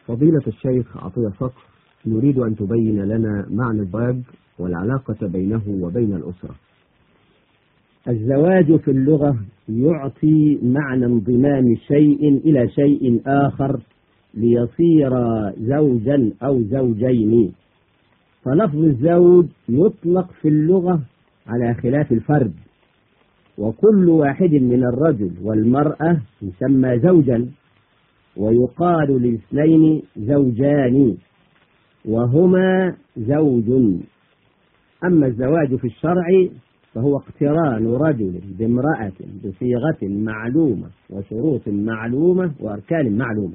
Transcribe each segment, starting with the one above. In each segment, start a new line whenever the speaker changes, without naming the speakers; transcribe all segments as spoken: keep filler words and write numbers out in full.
فضيلة الشيخ عطية صقر، نريد أن تبين لنا معنى الزواج والعلاقة بينه وبين الأسرة.
الزواج في اللغة يعطي معنى انضمام شيء إلى شيء آخر ليصير زوجا أو زوجين. فلفظ الزوج يطلق في اللغة على خلاف الفرد، وكل واحد من الرجل والمرأة يسمى زوجا، ويقال للاثنين زوجان وهما زوج. أما الزواج في الشرع فهو اقتران رجل بامرأة بصيغة معلومة وشروط معلومة وأركان معلومة.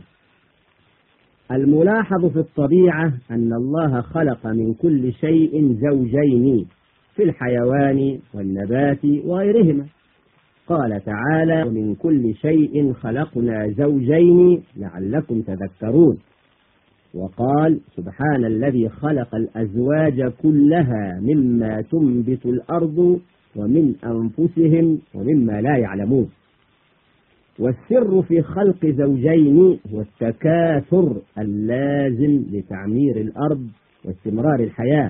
الملاحظ في الطبيعة أن الله خلق من كل شيء زوجين في الحيوان والنبات وغيرهما. قال تعالى: ومن كل شيء خلقنا زوجين لعلكم تذكرون. وقال: سبحان الذي خلق الأزواج كلها مما تنبت الأرض ومن أنفسهم ومما لا يعلمون. والسر في خلق زوجين هو التكاثر اللازم لتعمير الأرض واستمرار الحياة.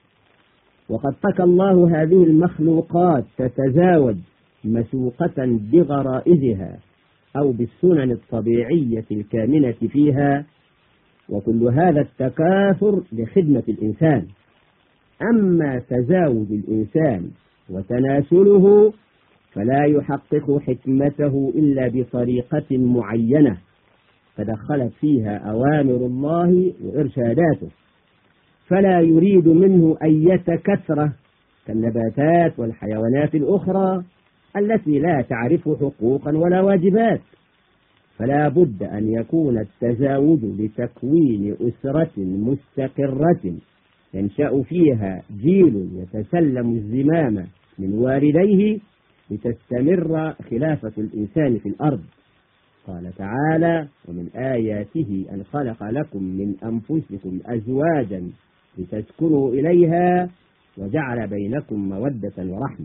وقد ترك الله هذه المخلوقات تتزاوج مسوقة بغرائزها أو بالسنن الطبيعية الكامنة فيها، وكل هذا التكاثر لخدمة الإنسان. أما تزاوج الإنسان وتناسله فلا يحقق حكمته إلا بطريقة معينة تدخلت فيها أوامر الله وإرشاداته، فلا يريد منه أية كثرة كالنباتات والحيوانات الأخرى التي لا تعرف حقوقا ولا واجبات. فلا بد أن يكون التزاوج لتكوين أسرة مستقرة ينشأ فيها جيل يتسلم الزمام من والديه لتستمر خلافة الإنسان في الأرض. قال تعالى: ومن آياته أن خلق لكم من أنفسكم أزواجا لتسكنوا إليها وجعل بينكم مودة ورحمة.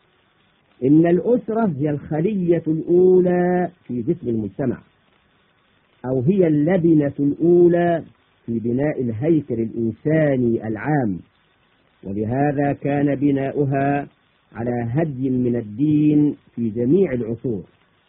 إن الأسرة هي الخلية الأولى في جسم المجتمع، أو هي اللبنة الأولى في بناء الهيكل الإنساني العام، ولهذا كان بناؤها على هدي من الدين في جميع العصور.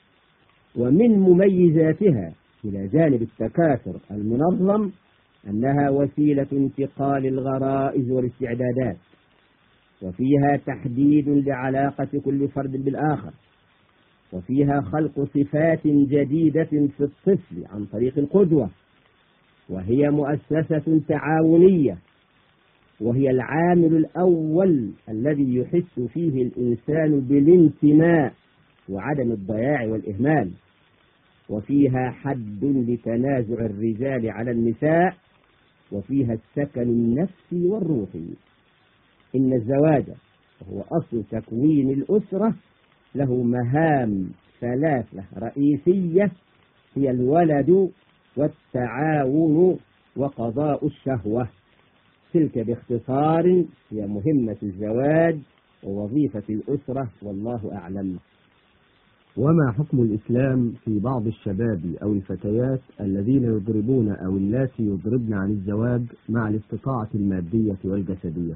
ومن مميزاتها إلى جانب التكاثر المنظم أنها وسيلة انتقال الغرائز والاستعدادات، وفيها تحديد لعلاقة كل فرد بالآخر، وفيها خلق صفات جديدة في الطفل عن طريق القدوة، وهي مؤسسة تعاونية، وهي العامل الأول الذي يحس فيه الإنسان بالانتماء وعدم الضياع والإهمال. وفيها حد لتنازع الرجال على النساء، وفيها السكن النفسي والروحي. إن الزواج وهو أصل تكوين الأسرة له مهام ثلاثة رئيسية، هي الولد والتعاون وقضاء الشهوة. تلك باختصار هي مهمة الزواج ووظيفة الأسرة، والله أعلم.
وما حكم الإسلام في بعض الشباب أو الفتيات الذين يضربون أو اللاتي يضربن عن الزواج مع الاستطاعة المادية والجسدية؟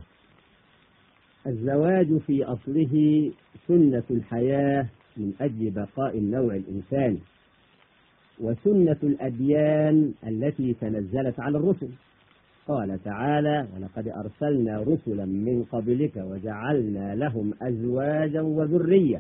الزواج في أصله سنة الحياة من أجل بقاء النوع الإنساني، وسنة الأديان التي تنزلت على الرسل. قال تعالى: ولقد أرسلنا رسلا من قبلك وجعلنا لهم أزواجا وذرية.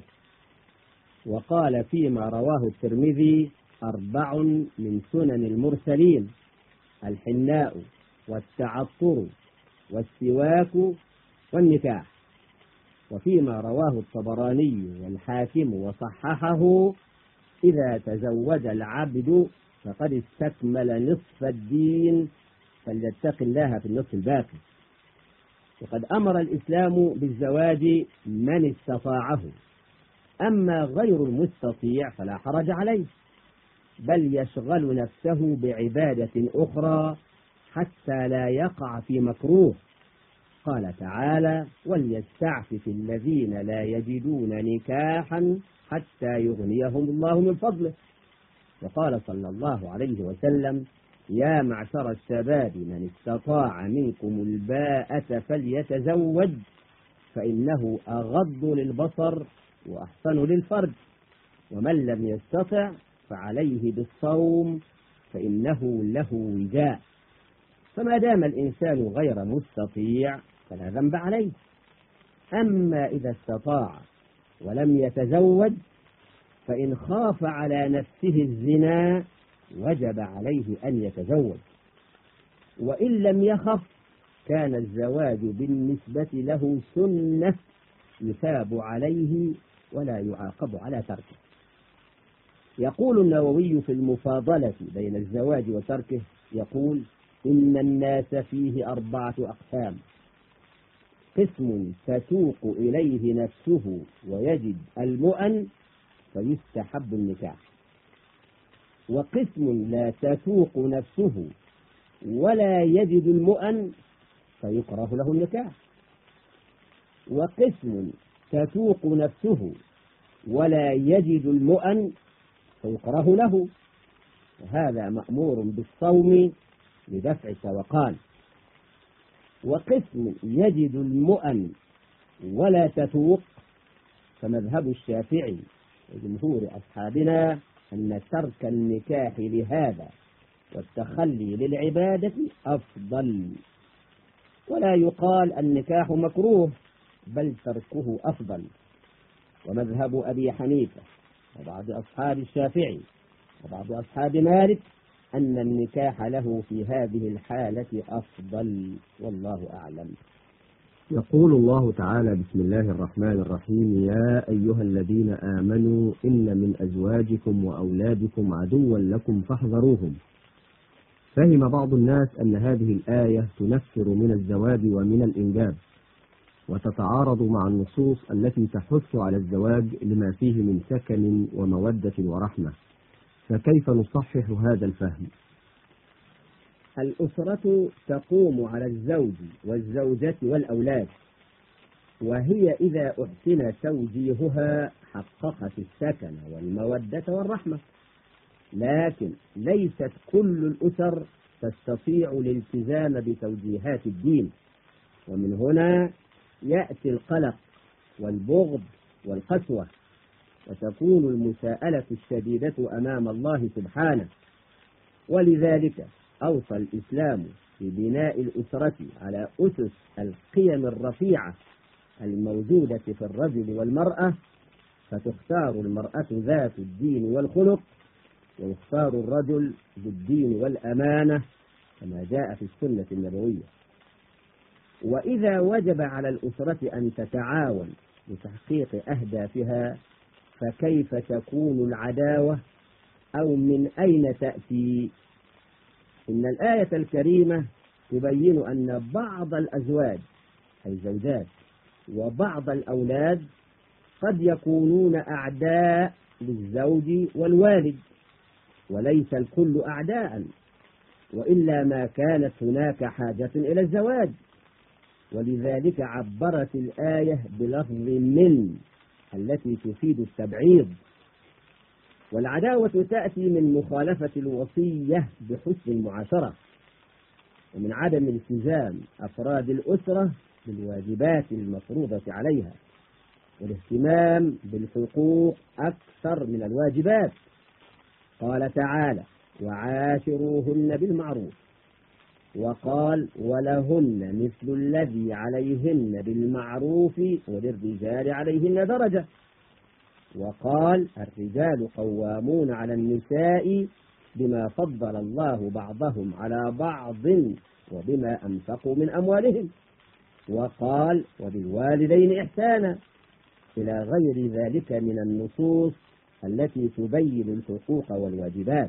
وقال فيما رواه الترمذي: أربع من سنن المرسلين: الحناء والتعطر والسواك والنكاح. وفيما رواه الطبراني والحاكم وصححه: إذا تزوج العبد فقد استكمل نصف الدين فليتق الله في النصف الباقي. وقد أمر الإسلام بالزواج من استطاعه، أما غير المستطيع فلا حرج عليه، بل يشغل نفسه بعبادة أخرى حتى لا يقع في مكروه. قال تعالى: وليستعفف الذين لا يجدون نكاحا حتى يغنيهم الله من فضله. وقال صلى الله عليه وسلم: يا معشر الشباب من استطاع منكم الباءة فليتزوج فإنه أغض للبصر وأحسن للفرج، ومن لم يستطع فعليه بالصوم فإنه له وجاء. فما دام الإنسان غير مستطيع فلا ذنب عليه. أما إذا استطاع ولم يتزوج فإن خاف على نفسه الزنا وجب عليه أن يتزوج، وإن لم يخف كان الزواج بالنسبة له سنة يثاب عليه ولا يعاقب على تركه. يقول النووي في المفاضلة بين الزواج وتركه، يقول: إن الناس فيه أربعة أقسام: قسم تسوق إليه نفسه ويجد المؤن فيستحب النكاح، وقسم لا تسوق نفسه ولا يجد المؤن فيكره له النكاح، وقسم تسوق نفسه ولا يجد المؤن فيكره له، وهذا مأمور بالصوم لدفع السوقان. وقسم يجد المؤن ولا تسوق فمذهب الشافعي وجمهور أصحابنا أن ترك النكاح لهذا والتخلي للعبادة أفضل، ولا يقال النكاح مكروه بل تركه أفضل. ومذهب أبي حنيفة وبعض أصحاب الشافعي وبعض أصحاب مالك أن النكاح له في هذه الحالة أفضل، والله أعلم.
يقول الله تعالى: بسم الله الرحمن الرحيم: يا أيها الذين آمنوا إن من أزواجكم وأولادكم عدوا لكم فاحذروهم. فهم بعض الناس أن هذه الآية تنفر من الزواج ومن الإنجاب، وتتعارض مع النصوص التي تحث على الزواج لما فيه من سكن ومودة ورحمة، فكيف نصحح هذا الفهم؟
الأسرة تقوم على الزوج والزوجة والأولاد، وهي إذا أحسن توجيهها حققت السكن والمودة والرحمة، لكن ليست كل الأسر تستطيع الالتزام بتوجيهات الدين، ومن هنا يأتي القلق والبغض والقسوة، وتكون المساءلة الشديدة أمام الله سبحانه. ولذلك أوصى الإسلام في بناء الأسرة على أسس القيم الرفيعة الموجودة في الرجل والمرأة، فتختار المرأة ذات الدين والخلق، ويختار الرجل ذو الدين والأمانة كما جاء في السنة النبوية. وإذا وجب على الأسرة أن تتعاون لتحقيق أهدافها فكيف تكون العداوة أو من أين تأتي؟ إن الآية الكريمة تبين أن بعض الأزواج أي الزوجات وبعض الأولاد قد يكونون أعداء للزوج والوالد، وليس الكل أعداء، وإلا ما كانت هناك حاجة إلى الزواج. ولذلك عبرت الآية بلفظ من التي تفيد التبعيض. والعداوة تأتي من مخالفة الوصية بحسن المعاشرة، ومن عدم التزام أفراد الأسرة بالواجبات المفروضة عليها، والاهتمام بالحقوق أكثر من الواجبات. قال تعالى: وعاشروهن بالمعروف، وقال: ولهن مثل الذي عليهن بالمعروف وللرجال عليهن درجة. وقال: الرجال قوامون على النساء بما فضل الله بعضهم على بعض وبما أنفقوا من أموالهم. وقال: وبالوالدين إحسانا، إلى غير ذلك من النصوص التي تبين الحقوق والواجبات.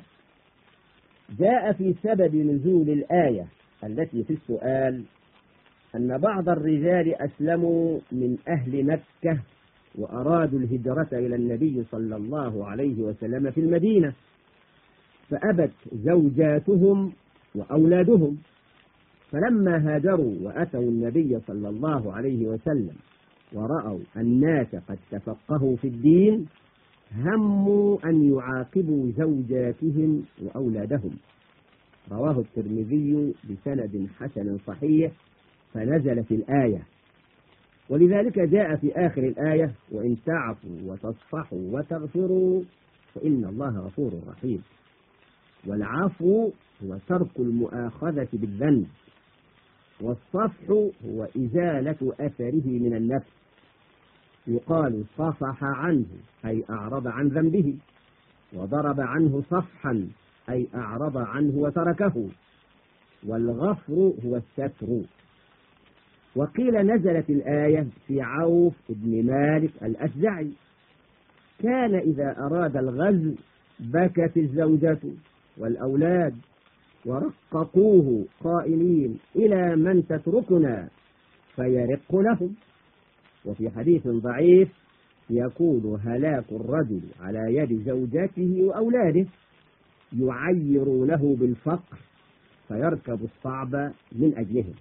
جاء في سبب نزول الآية التي في السؤال أن بعض الرجال أسلموا من أهل مكة وأرادوا الهجرة إلى النبي صلى الله عليه وسلم في المدينة، فأبت زوجاتهم وأولادهم، فلما هاجروا وأتوا النبي صلى الله عليه وسلم ورأوا الناس قد تفقهوا في الدين هموا أن يعاقبوا زوجاتهم وأولادهم. رواه الترمذي بسند حسن صحيح، فنزلت الآية. ولذلك جاء في آخر الآية: وإن تعفوا وتصفحوا وتغفروا فإن الله غفور رحيم. والعفو هو ترك المؤاخذة بالذنب، والصفح هو إزالة أثره من النفس. يقال صفح عنه أي أعرض عن ذنبه، وضرب عنه صفحا أي أعرض عنه وتركه. والغفر هو الستر. وقيل نزلت الآية في عوف بن مالك الأشجعي، كان إذا أراد الغزو بكت الزوجة والأولاد ورققوه قائلين: إلى من تتركنا؟ فيرق لهم. وفي حديث ضعيف: يكون هلاك الرجل على يد زوجته وأولاده يعيرونه بالفقر فيركب الصعب من أجلهم.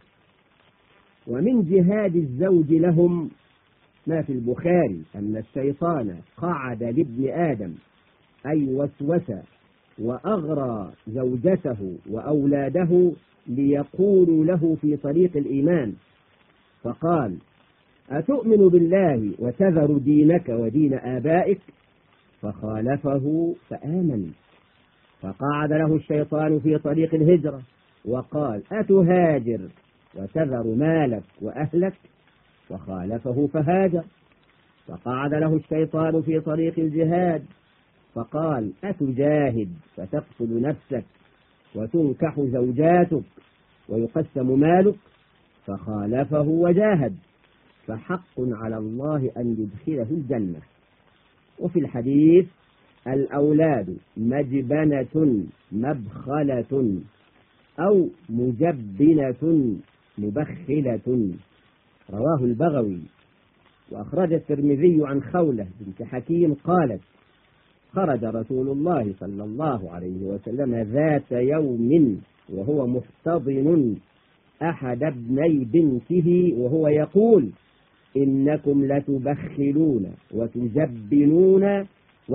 ومن جهاد الزوج لهم ما في البخاري أن الشيطان قعد لابن آدم أي وسوس وأغرى زوجته وأولاده ليقولوا له في طريق الإيمان، فقال: أتؤمن بالله وتذر دينك ودين آبائك؟ فخالفه فآمن. فقعد له الشيطان في طريق الهجرة وقال: أتهاجر وتذر مالك وأهلك؟ وخالفه فهاجر. فقعد له الشيطان في طريق الجهاد فقال: أتجاهد فتقتل نفسك وتنكح زوجاتك ويقسم مالك؟ فخالفه وجاهد. فحق على الله أن يدخله الجنة. وفي الحديث: الأولاد مجبنة مبخلة أو مجبنة مبخلة، رواه البغوي. وأخرج الترمذي عن خولة بنت حكيم قالت: خرج رسول الله صلى الله عليه وسلم ذات يوم وهو محتضن أحد ابني بنته وهو يقول: إنكم لتبخلون وتجبنون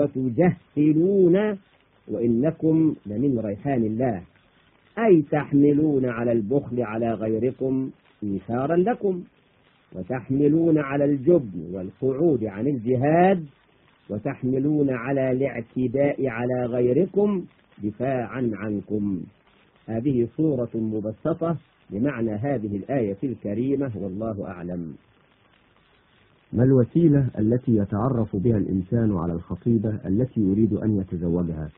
وتجهلون وإنكم لمن ريحان الله، أي تحملون على البخل على غيركم إيثارا لكم، وتحملون على الجبن والقعود عن الجهاد، وتحملون على الاعتداء على غيركم دفاعا عنكم. هذه صورة مبسطة لمعنى هذه الآية الكريمة، والله أعلم.
ما الوسيلة التي يتعرف بها الإنسان على الخطيبة التي يريد أن يتزوجها؟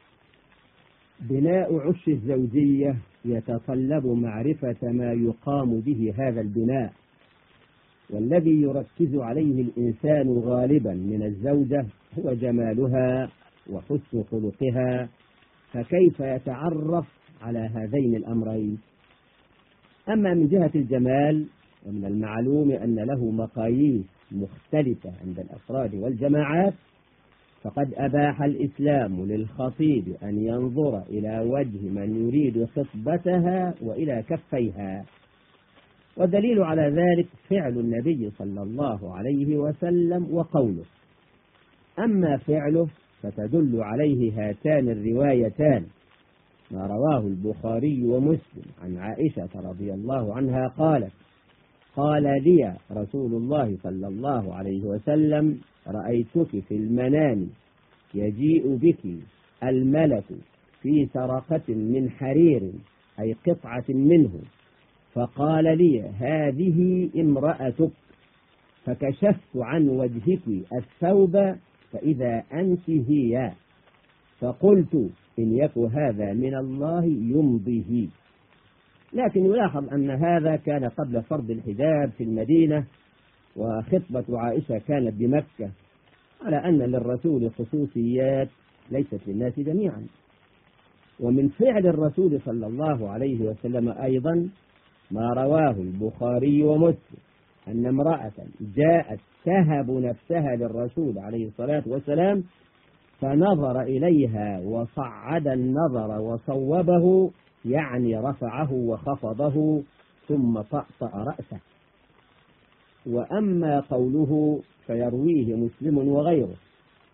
بناء عش الزوجية يتطلب معرفة ما يقام به هذا البناء، والذي يركز عليه الإنسان غالبا من الزوجة هو جمالها وحسن خلقها، فكيف يتعرف على هذين الأمرين؟ أما من جهة الجمال ومن المعلوم أن له مقاييس مختلفة عند الأفراد والجماعات، فقد أباح الإسلام للخطيب أن ينظر إلى وجه من يريد خطبتها وإلى كفيها. والدليل على ذلك فعل النبي صلى الله عليه وسلم وقوله. أما فعله فتدل عليه هاتان الروايتان: ما رواه البخاري ومسلم عن عائشة رضي الله عنها قالت: قال لي رسول الله صلى الله عليه وسلم: رأيتك في المنام يجيء بك الملك في سرقة من حرير أي قطعة منه، فقال لي: هذه امرأتك. فكشفت عن وجهك الثوب فإذا أنت هي، فقلت: إن يك هذا من الله يمضيه. لكن يلاحظ أن هذا كان قبل فرض الحجاب في المدينة، وخطبة عائشة كانت بمكة، على أن للرسول خصوصيات ليست للناس جميعا. ومن فعل الرسول صلى الله عليه وسلم أيضا ما رواه البخاري ومسلم أن امرأة جاءت تهب نفسها للرسول عليه الصلاة والسلام، فنظر إليها وصعد النظر وصوبه، يعني رفعه وخفضه ثم طأطأ رأسه. وأما قوله فيرويه مسلم وغيره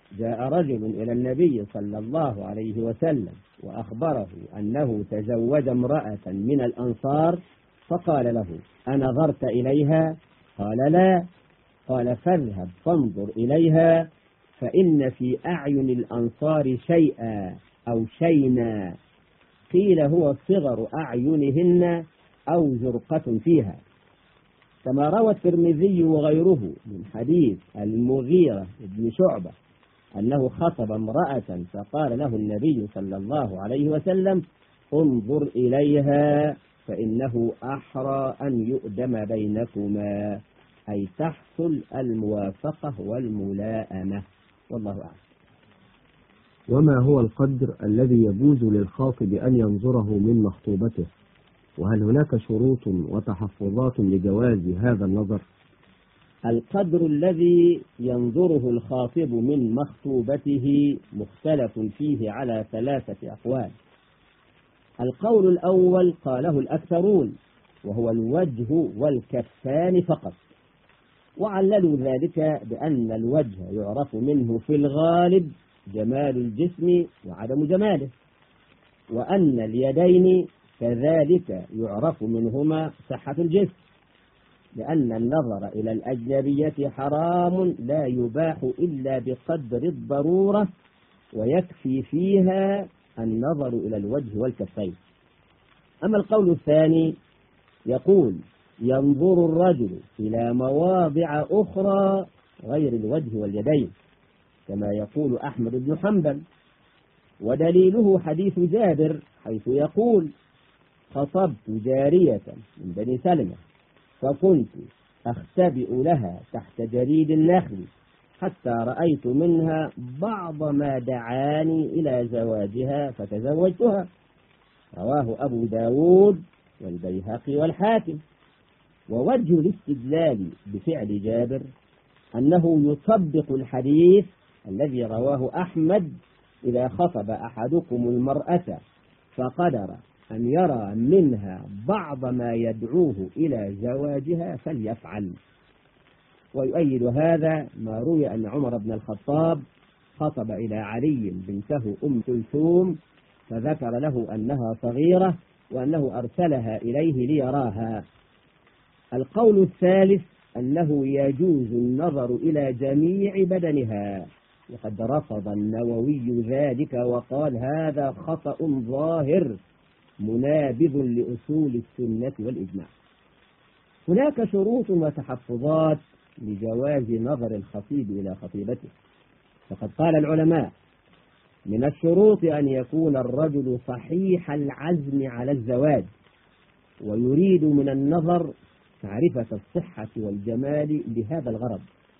جاء رجل إلى النبي صلى الله عليه وسلم وأخبره أنه تزوج امرأة من الأنصار، فقال له: أنظرت إليها؟ قال: لا. قال: فاذهب فانظر إليها، فإن في أعين الأنصار شيئا أو شينا، قيل هو صغر أعينهن أو زرقة فيها. كما روى الترمذي وغيره من حديث المغيرة بن شعبة أنه خطب امرأة فقال له النبي صلى الله عليه وسلم: انظر إليها فإنه أحرى أن يؤدم بينكما، أي تحصل الموافقة والملائمة. والله أعلم.
وما هو القدر الذي يجوز للخاطب أن ينظره من مخطوبته؟ وهل هناك شروط وتحفظات لجواز هذا النظر؟
القدر الذي ينظره الخاطب من مخطوبته مختلف فيه على ثلاثة أقوال. القول الأول قاله الأكثرون، وهو الوجه والكفان فقط، وعللوا ذلك بأن الوجه يعرف منه في الغالب جمال الجسم وعدم جماله، وأن اليدين كذلك يعرف منهما صحة الجسم، لأن النظر إلى الأجنبية حرام لا يباح إلا بقدر الضرورة، ويكفي فيها النظر إلى الوجه والكفين. أما القول الثاني يقول: ينظر الرجل إلى مواضع أخرى غير الوجه واليدين، كما يقول أحمد بن حنبل، ودليله حديث جابر حيث يقول: خطبت جارية من بني سلمة فكنت أختبئ لها تحت جريد النخل حتى رأيت منها بعض ما دعاني إلى زواجها فتزوجتها. رواه أبو داود والبيهقي والحاكم. ووجه الاستدلال بفعل جابر أنه يطبق الحديث الذي رواه أحمد: إذا خطب أحدكم المرأة فقدر أن يرى منها بعض ما يدعوه إلى زواجها فليفعل. ويؤيد هذا ما روي أن عمر بن الخطاب خطب إلى علي بنته أم كلثوم فذكر له أنها صغيرة وأنه أرسلها إليه ليراها. القول الثالث أنه يجوز النظر إلى جميع بدنها، وقد رفض النووي ذلك وقال: هذا خطأ ظاهر منابذ لأصول السنة والإجماع. هناك شروط وتحفظات لجواز نظر الخطيب إلى خطيبته، فقد قال العلماء: من الشروط أن يكون الرجل صحيح العزم على الزواج، ويريد من النظر معرفة الصحة والجمال لهذا الغرض،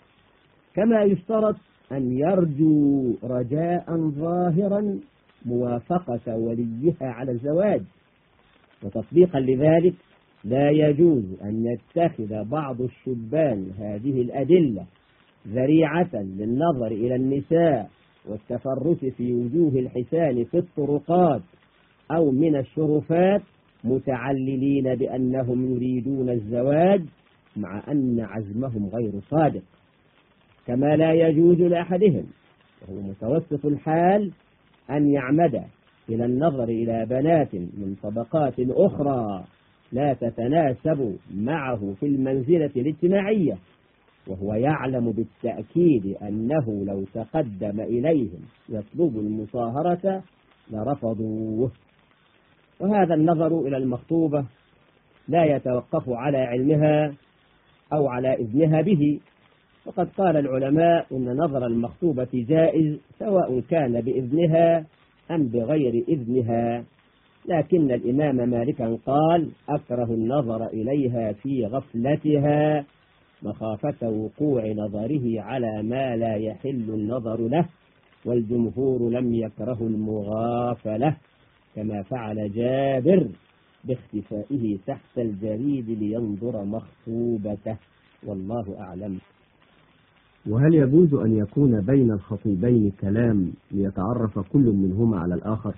كما يشترط أن يرجو رجاء ظاهرا موافقة وليها على الزواج. وتطبيقا لذلك لا يجوز أن يتخذ بعض الشبان هذه الأدلة ذريعة للنظر إلى النساء والتفرس في وجوه الحسان في الطرقات أو من الشرفات، متعللين بأنهم يريدون الزواج مع أن عزمهم غير صادق. كما لا يجوز لأحدهم وهو متوسط الحال أن يعمد إلى النظر إلى بنات من طبقات أخرى لا تتناسب معه في المنزلة الاجتماعية، وهو يعلم بالتأكيد أنه لو تقدم إليهم يطلب المصاهرة لرفضوه. وهذا النظر إلى المخطوبة لا يتوقف على علمها أو على إذنها به، وقد قال العلماء إن نظر المخطوبة جائز سواء كان بإذنها أم بغير إذنها، لكن الإمام مالكا قال: أكره النظر إليها في غفلتها مخافة وقوع نظره على ما لا يحل النظر له، والجمهور لم يكرهوا المغافلة كما فعل جابر باختفائه تحت الجريد لينظر مخطوبته. والله أعلم.
وهل يجوز أن يكون بين الخطيبين كلام ليتعرف كل منهما على الآخر؟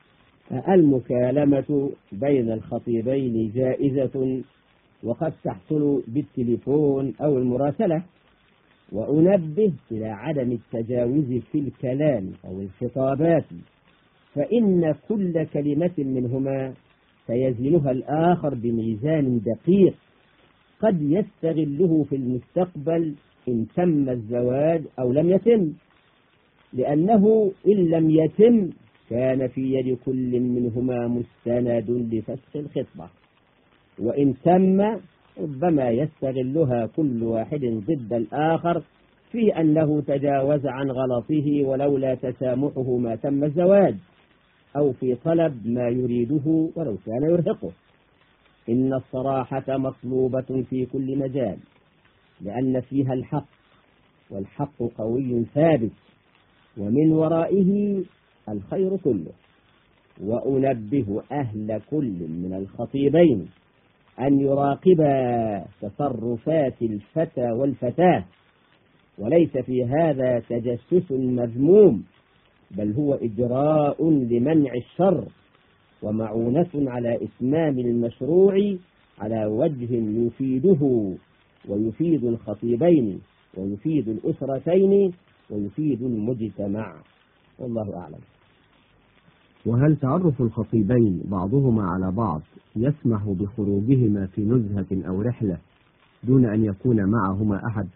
المكالمة بين الخطيبين جائزة، وقد تحصل بالتليفون أو المراسلة، وأنبه إلى عدم التجاوز في الكلام أو الخطابات، فإن كل كلمة منهما سيزنها الآخر بميزان دقيق قد يستغله في المستقبل إن تم الزواج أو لم يتم، لأنه إن لم يتم كان في يد كل منهما مستند لفسخ الخطبة، وإن تم ربما يستغلها كل واحد ضد الآخر في أنه تجاوز عن غلطه ولولا تسامحه ما تم الزواج، أو في طلب ما يريده ولو كان يرهقه. إن الصراحة مطلوبة في كل مجال، لأن فيها الحق، والحق قوي ثابت، ومن ورائه الخير كله. وأنبه أهل كل من الخطيبين أن يراقبا تصرفات الفتى والفتاة، وليس في هذا تجسس مذموم، بل هو إجراء لمنع الشر ومعونة على إتمام المشروع على وجه يفيده ويفيد الخطيبين ويفيد الأسرتين ويفيد المجتمع، والله أعلم.
وهل تعرف الخطيبين بعضهما على بعض يسمح بخروجهما في نزهة أو رحلة دون أن يكون معهما أحد؟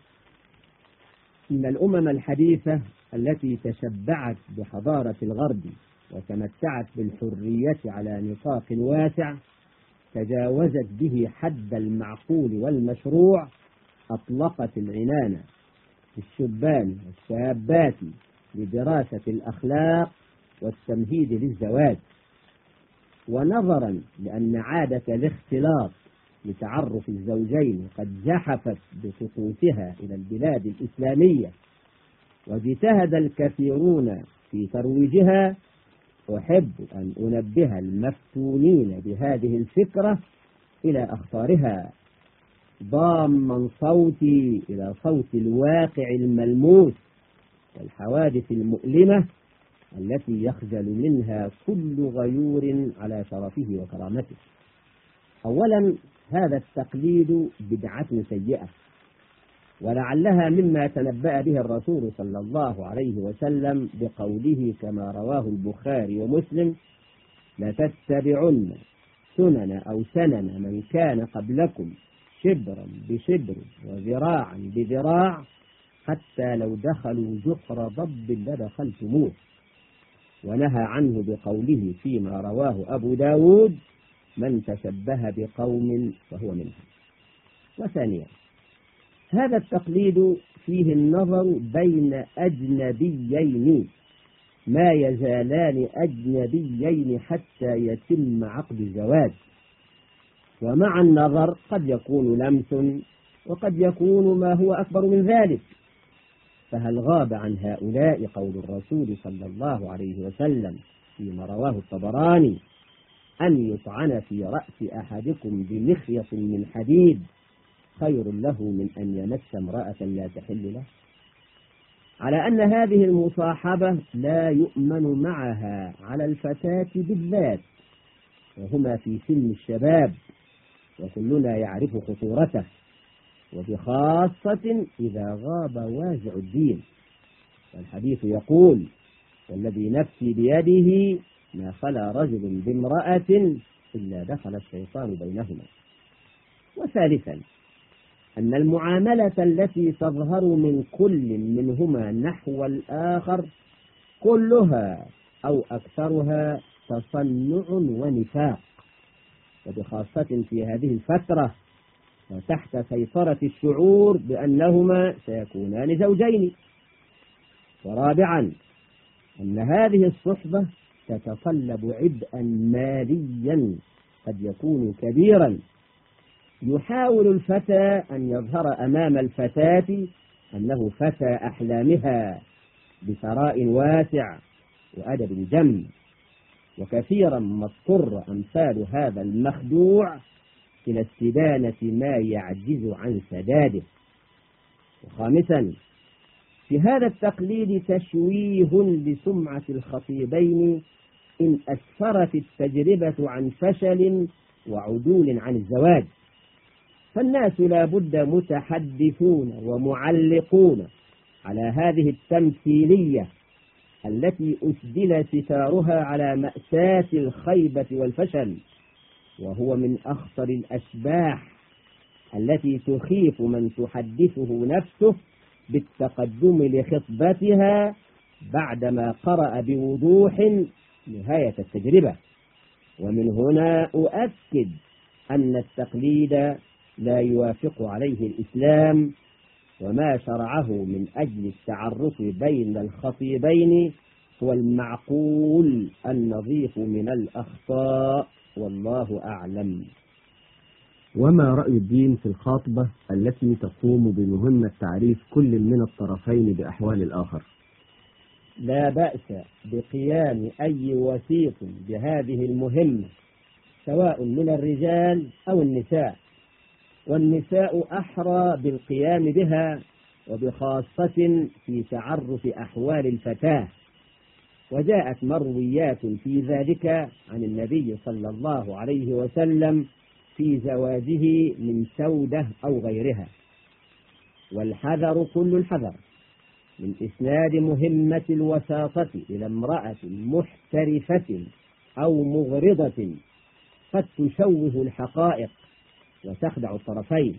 إن الأمم الحديثة التي تشبعت بحضارة الغرب وتمتعت بالحرية على نطاق واسع تجاوزت به حد المعقول والمشروع، أطلقت العنان للشبان والشابات لدراسة الأخلاق والتمهيد للزواج، ونظرا لأن عادة الاختلاط لتعرف الزوجين قد زحفت بخطوطها إلى البلاد الإسلامية واجتهد الكثيرون في ترويجها، أحب أن أنبه المفتونين بهذه الفكرة إلى أخطارها، ضاما صوتي إلى صوت الواقع الملموس والحوادث المؤلمة التي يخجل منها كل غيور على شرفه وكرامته. أولا، هذا التقليد بدعة سيئة، ولعلها مما تنبأ به الرسول صلى الله عليه وسلم بقوله كما رواه البخاري ومسلم: لتتبعن سنن أو سنن من كان قبلكم شبرا بشبر وذراعا بذراع حتى لو دخلوا جحر ضب لدخلتموه. ونهى عنه بقوله فيما رواه أبو داود: من تشبه بقوم فهو منهم. وثانيا، هذا التقليد فيه النظر بين أجنبيين ما يزالان أجنبيين حتى يتم عقد الزواج، ومع النظر قد يكون لمس وقد يكون ما هو أكبر من ذلك. فهل غاب عن هؤلاء قول الرسول صلى الله عليه وسلم فيما رواه الطبراني: أن يطعن في رأس أحدكم بمخيط من حديد خير له من أن يمس امرأة لا تحل له؟ على أن هذه المصاحبة لا يؤمن معها على الفتاة بالذات، وهما في سن الشباب وكلنا يعرف خطورته، وبخاصة إذا غاب وازع الدين. والحديث يقول: والذي نفسي بيده ما خلا رجل بامرأة إلا دخل الشيطان بينهما. وثالثا، أن المعاملة التي تظهر من كل منهما نحو الآخر كلها أو أكثرها تصنع ونفاق، وبخاصة في هذه الفترة وتحت سيطرة الشعور بأنهما سيكونان زوجين. ورابعا، أن هذه الصحبة تتطلب عبئا ماليا قد يكون كبيرا. يحاول الفتى أن يظهر أمام الفتاة أنه فتى أحلامها بثراء واسع وأدب جم، وكثيرا ما اضطر أمثال هذا المخدوع إلى استدانة ما يعجز عن سداده. وخامسا، في هذا التقليد تشويه لسمعة الخطيبين إن أسفرت التجربة عن فشل وعدول عن الزواج، فالناس لا بد متحدثون ومعلقون على هذه التمثيلية التي أسدل ستارها على مأساة الخيبة والفشل، وهو من أخطر الأشباح التي تخيف من تحدثه نفسه بالتقدم لخطبتها بعدما قرأ بوضوح نهاية التجربة. ومن هنا أؤكد أن التقليد لا يوافق عليه الإسلام، وما شرعه من أجل التعرف بين الخطيبين هو المعقول النظيف من الأخطاء، والله أعلم.
وما رأي الدين في الخاطبة التي تقوم بمهمة تعريف كل من الطرفين بأحوال الآخر؟
لا بأس بقيام أي وسيط بهذه المهمة سواء من الرجال أو النساء، والنساء أحرى بالقيام بها، وبخاصة في تعرف أحوال الفتاة. وجاءت مرويات في ذلك عن النبي صلى الله عليه وسلم في زواجه من سودة أو غيرها. والحذر كل الحذر من إسناد مهمة الوساطة إلى امرأة محترفة أو مغرضة قد تشوه الحقائق وتخدع الطرفين.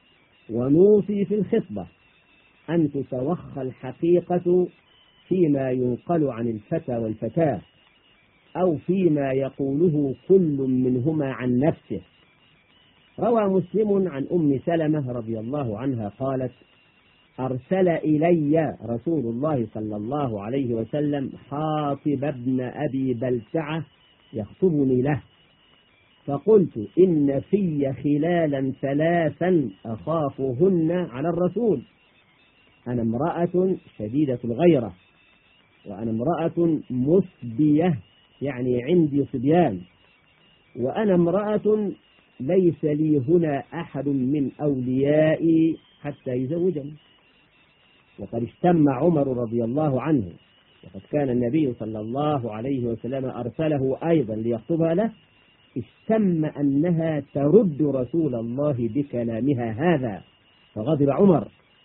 ونوصي في الخطبة أن تتوخى الحقيقة فيما ينقل عن الفتى والفتاة، أو فيما يقوله كل منهما عن نفسه. روى مسلم عن أم سلمة رضي الله عنها قالت: أرسل إلي رسول الله صلى الله عليه وسلم حاطب ابن أبي بلتعة يخطبني له، فقلت: إن في خلالا ثلاثا أخافهن على الرسول، أنا امرأة شديدة الغيرة، وأنا امرأة مسبية يعني عندي صبيان، وأنا امرأة ليس لي هنا أحد من أوليائي حتى يزوجني. وقد اشتم عمر رضي الله عنه، وقد كان النبي صلى الله عليه وسلم أرسله أيضا ليخطبها له، اشتم أنها ترد رسول الله بكلامها هذا، فغضب عمر،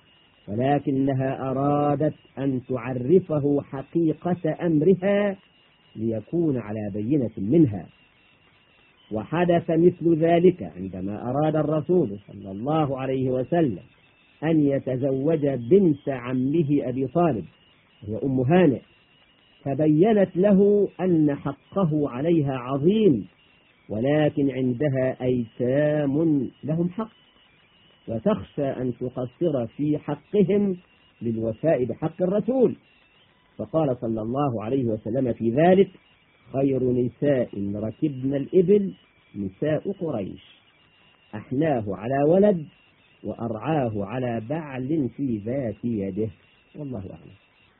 ولكنها أرادت أن تعرفه حقيقة أمرها ليكون على بينة منها. وحدث مثل ذلك عندما أراد الرسول صلى الله عليه وسلم أن يتزوج بنت عمه أبي طالب وهي أم هانئ، فبينت له أن حقه عليها عظيم، ولكن عندها أيتام لهم حق، وتخشى أن تقصر في حقهم للوفاء بحق الرسول. فقال صلى الله عليه وسلم في ذلك: خير نساء ركبن الإبل نساء قريش، أحناه على ولد وأرعاه على بعل في ذات يده، والله أعلم.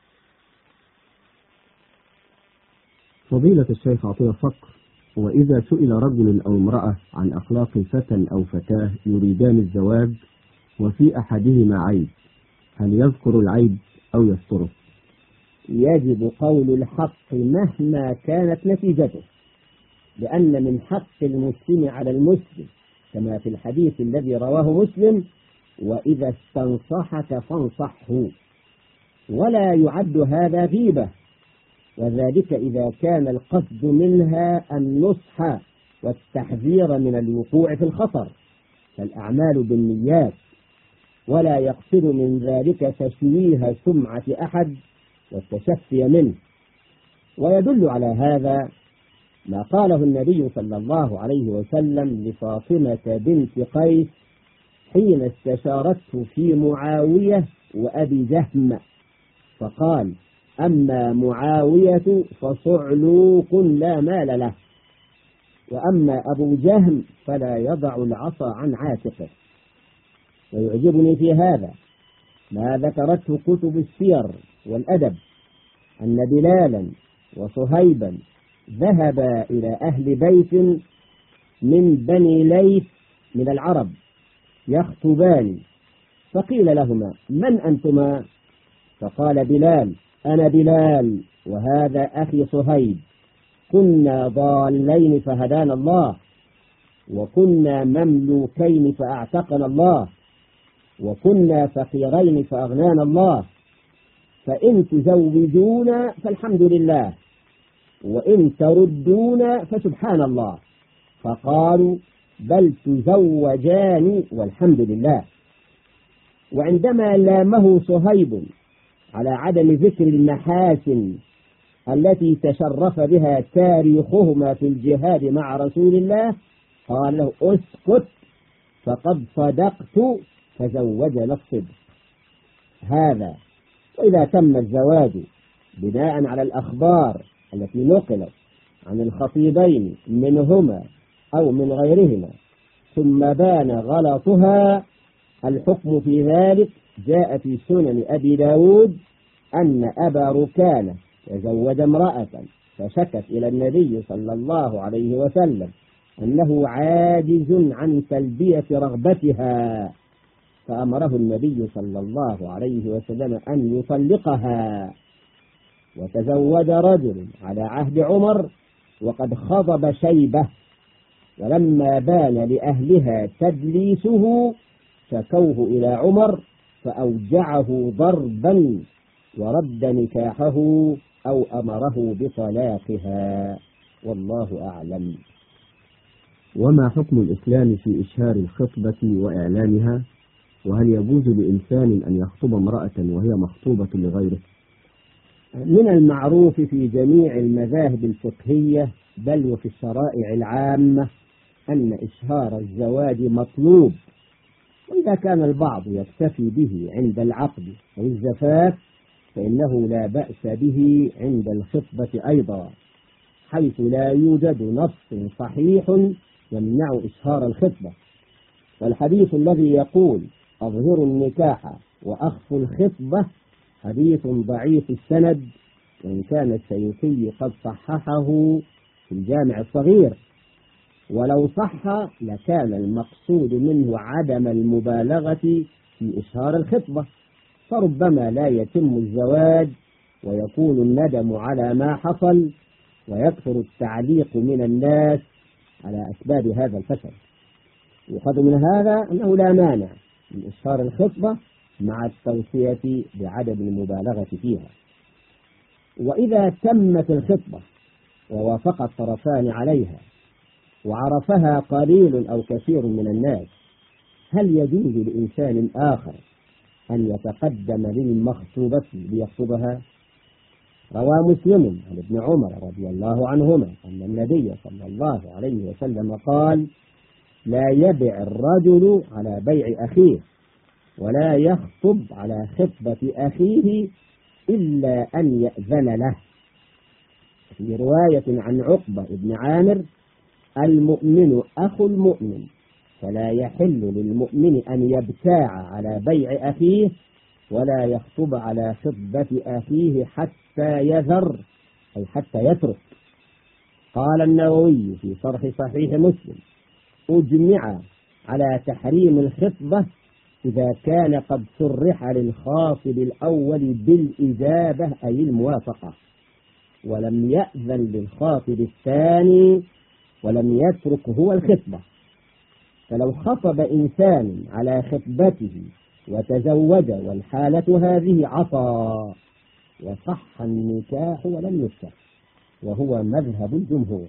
فضيلة الشيخ عطية صقر، وإذا سئل رجل أو امرأة عن أخلاق فتى أو فتاة يريدان الزواج وفي أحدهما عيب، هل يذكر العيب أو يستره؟
يجب قول الحق مهما كانت نتيجته، لأن من حق المسلم على المسلم كما في الحديث الذي رواه مسلم: وإذا استنصحك فانصحه. ولا يعد هذا غيبة، وذلك إذا كان القصد منها النصح والتحذير من الوقوع في الخطر، فالأعمال بالنيات، ولا يقصد من ذلك تشويه سمعة أحد والتشفي منه. ويدل على هذا ما قاله النبي صلى الله عليه وسلم لفاطمة بنت قيس حين استشارته في معاوية وأبي جهم، فقال: أما معاوية فصعلوق لا مال له، وأما أبو جهم فلا يضع العصا عن عاتقه. ويعجبني في هذا ما ذكرته كتب السير والأدب أن بلالا وصهيبا ذهبا إلى أهل بيت من بني ليث من العرب يخطبان، فقيل لهما: من أنتما؟ فقال بلال: أنا بلال وهذا أخي صهيب، كنا ضالين فهدانا الله. وكنا مملوكين فأعتقنا الله، وكنا فقيرين فأغنانا الله، فإن تزوجونا فالحمد لله، وإن تردونا فسبحان الله. فقالوا بل تزوجان والحمد لله. وعندما لامه صهيب على عدم ذكر المحاسن التي تشرف بها تاريخهما في الجهاد مع رسول الله، قال له اسكت فقد صدقت فزوجنا الصدق. هذا وإذا تم الزواج بناء على الأخبار التي نقلت عن الخطيبين منهما أو من غيرهما ثم بان غلطها، الحكم في ذلك جاء في سنن أبي داود أن أبا ركانة تزوج امرأة فشكت إلى النبي صلى الله عليه وسلم أنه عاجز عن تلبية رغبتها، فأمره النبي صلى الله عليه وسلم أن يطلقها. وتزوج رجل على عهد عمر وقد خضب شيبة، ولما بان لأهلها تدليسه شكوه إلى عمر فأوجعه ضربا ورد نكاحه أو أمره بطلاقها، والله أعلم.
وما حكم الإسلام في إشهار الخطبة وإعلانها؟ وهل يجوز لإنسان أن يخطب امرأة وهي مخطوبة لغيره؟
من المعروف في جميع المذاهب الفقهية بل وفي الشرائع العامة أن إشهار الزواج مطلوب، وإذا كان البعض يكتفي به عند العقد أو الزفاف فإنه لا بأس به عند الخطبة أيضا، حيث لا يوجد نص صحيح يمنع إشهار الخطبة. والحديث الذي يقول أظهروا النكاح وأخفوا الخطبة حديث ضعيف السند، وإن كان السيوطي قد صححه في الجامع الصغير، ولو صح لكان المقصود منه عدم المبالغة في إشهار الخطبة، فربما لا يتم الزواج ويكون الندم على ما حصل ويكثر التعليق من الناس على أسباب هذا الفشل. يؤخذ من هذا أنه لا مانع من إشهار الخطبة مع التوصية بعدم المبالغة فيها. وإذا تمت الخطبة ووافق الطرفان عليها وعرفها قليل أو كثير من الناس، هل يجوز لإنسان آخر أن يتقدم للمخطوبة ليخطبها؟ روى مسلم عن ابن عمر رضي الله عنهما أن النبي صلى الله عليه وسلم قال: لا يبع الرجل على بيع أخيه ولا يخطب على خطبة أخيه إلا أن يأذن له. في رواية عن عقبة بن عامر: المؤمن أخو المؤمن، فلا يحل للمؤمن أن يبتاع على بيع أخيه ولا يخطب على خطبة أخيه حتى يذر، أي حتى يترك. قال النووي في شرح صحيح مسلم: أجمع على تحريم الخطبة إذا كان قد صرح للخاطب الأول بالإجابة أي الموافقة، ولم يأذن للخاطب الثاني ولم يترك هو الخطبة. فلو خطب إنسان على خطبته وتزوج والحالة هذه عصى وصح النكاح ولم يفسخ، وهو مذهب الجمهور.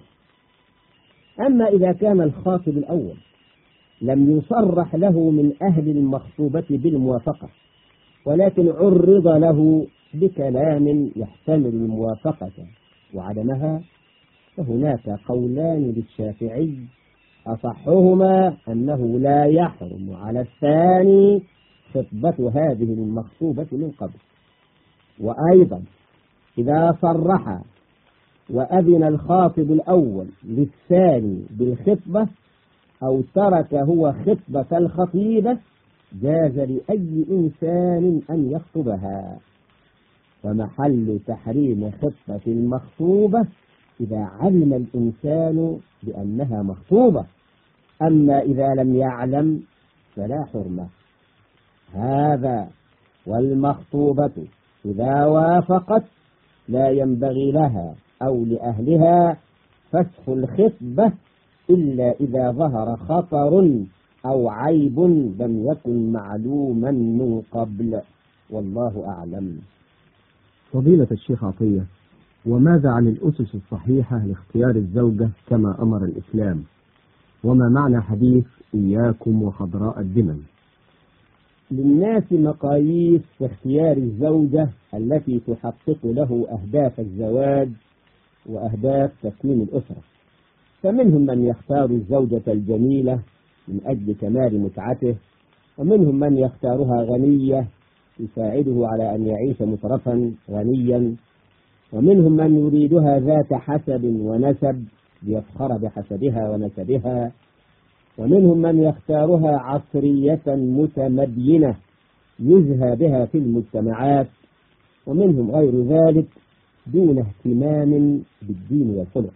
أما إذا كان الخاطب الأول لم يصرح له من أهل المخطوبة بالموافقة، ولكن عرض له بكلام يحتمل الموافقة وعدمها، فهناك قولان للشافعي أصحهما أنه لا يحرم على الثاني خطبة هذه المخطوبة من قبل. وأيضا إذا صرح وأذن الخاطب الأول للثاني بالخطبة أو ترك هو خطبة الخطيبة جاز لأي إنسان أن يخطبها، فمحل تحريم خطبة المخطوبة إذا علم الإنسان بأنها مخطوبة، أما إذا لم يعلم فلا حرمة. هذا والمخطوبة إذا وافقت لا ينبغي لها أو لأهلها فسخ الخطبة إلا إذا ظهر خطر أو عيب لم يكن معلوما من قبل، والله أعلم.
فضيلة الشيخ عطية، وماذا عن الأسس الصحيحة لاختيار الزوجة كما أمر الإسلام؟ وما معنى حديث إياكم وخضراء الدمن؟
للناس مقاييس في اختيار الزوجة التي تحقق له أهداف الزواج وأهداف تكوين الأسرة. فمنهم من يختار الزوجة الجميلة من أجل كمال متعته، ومنهم من يختارها غنية تساعده على أن يعيش مترفا غنيا، ومنهم من يريدها ذات حسب ونسب ليفخر بحسبها ونسبها، ومنهم من يختارها عصرية متمدينة يزهى بها في المجتمعات، ومنهم غير ذلك دون اهتمام بالدين والخلق.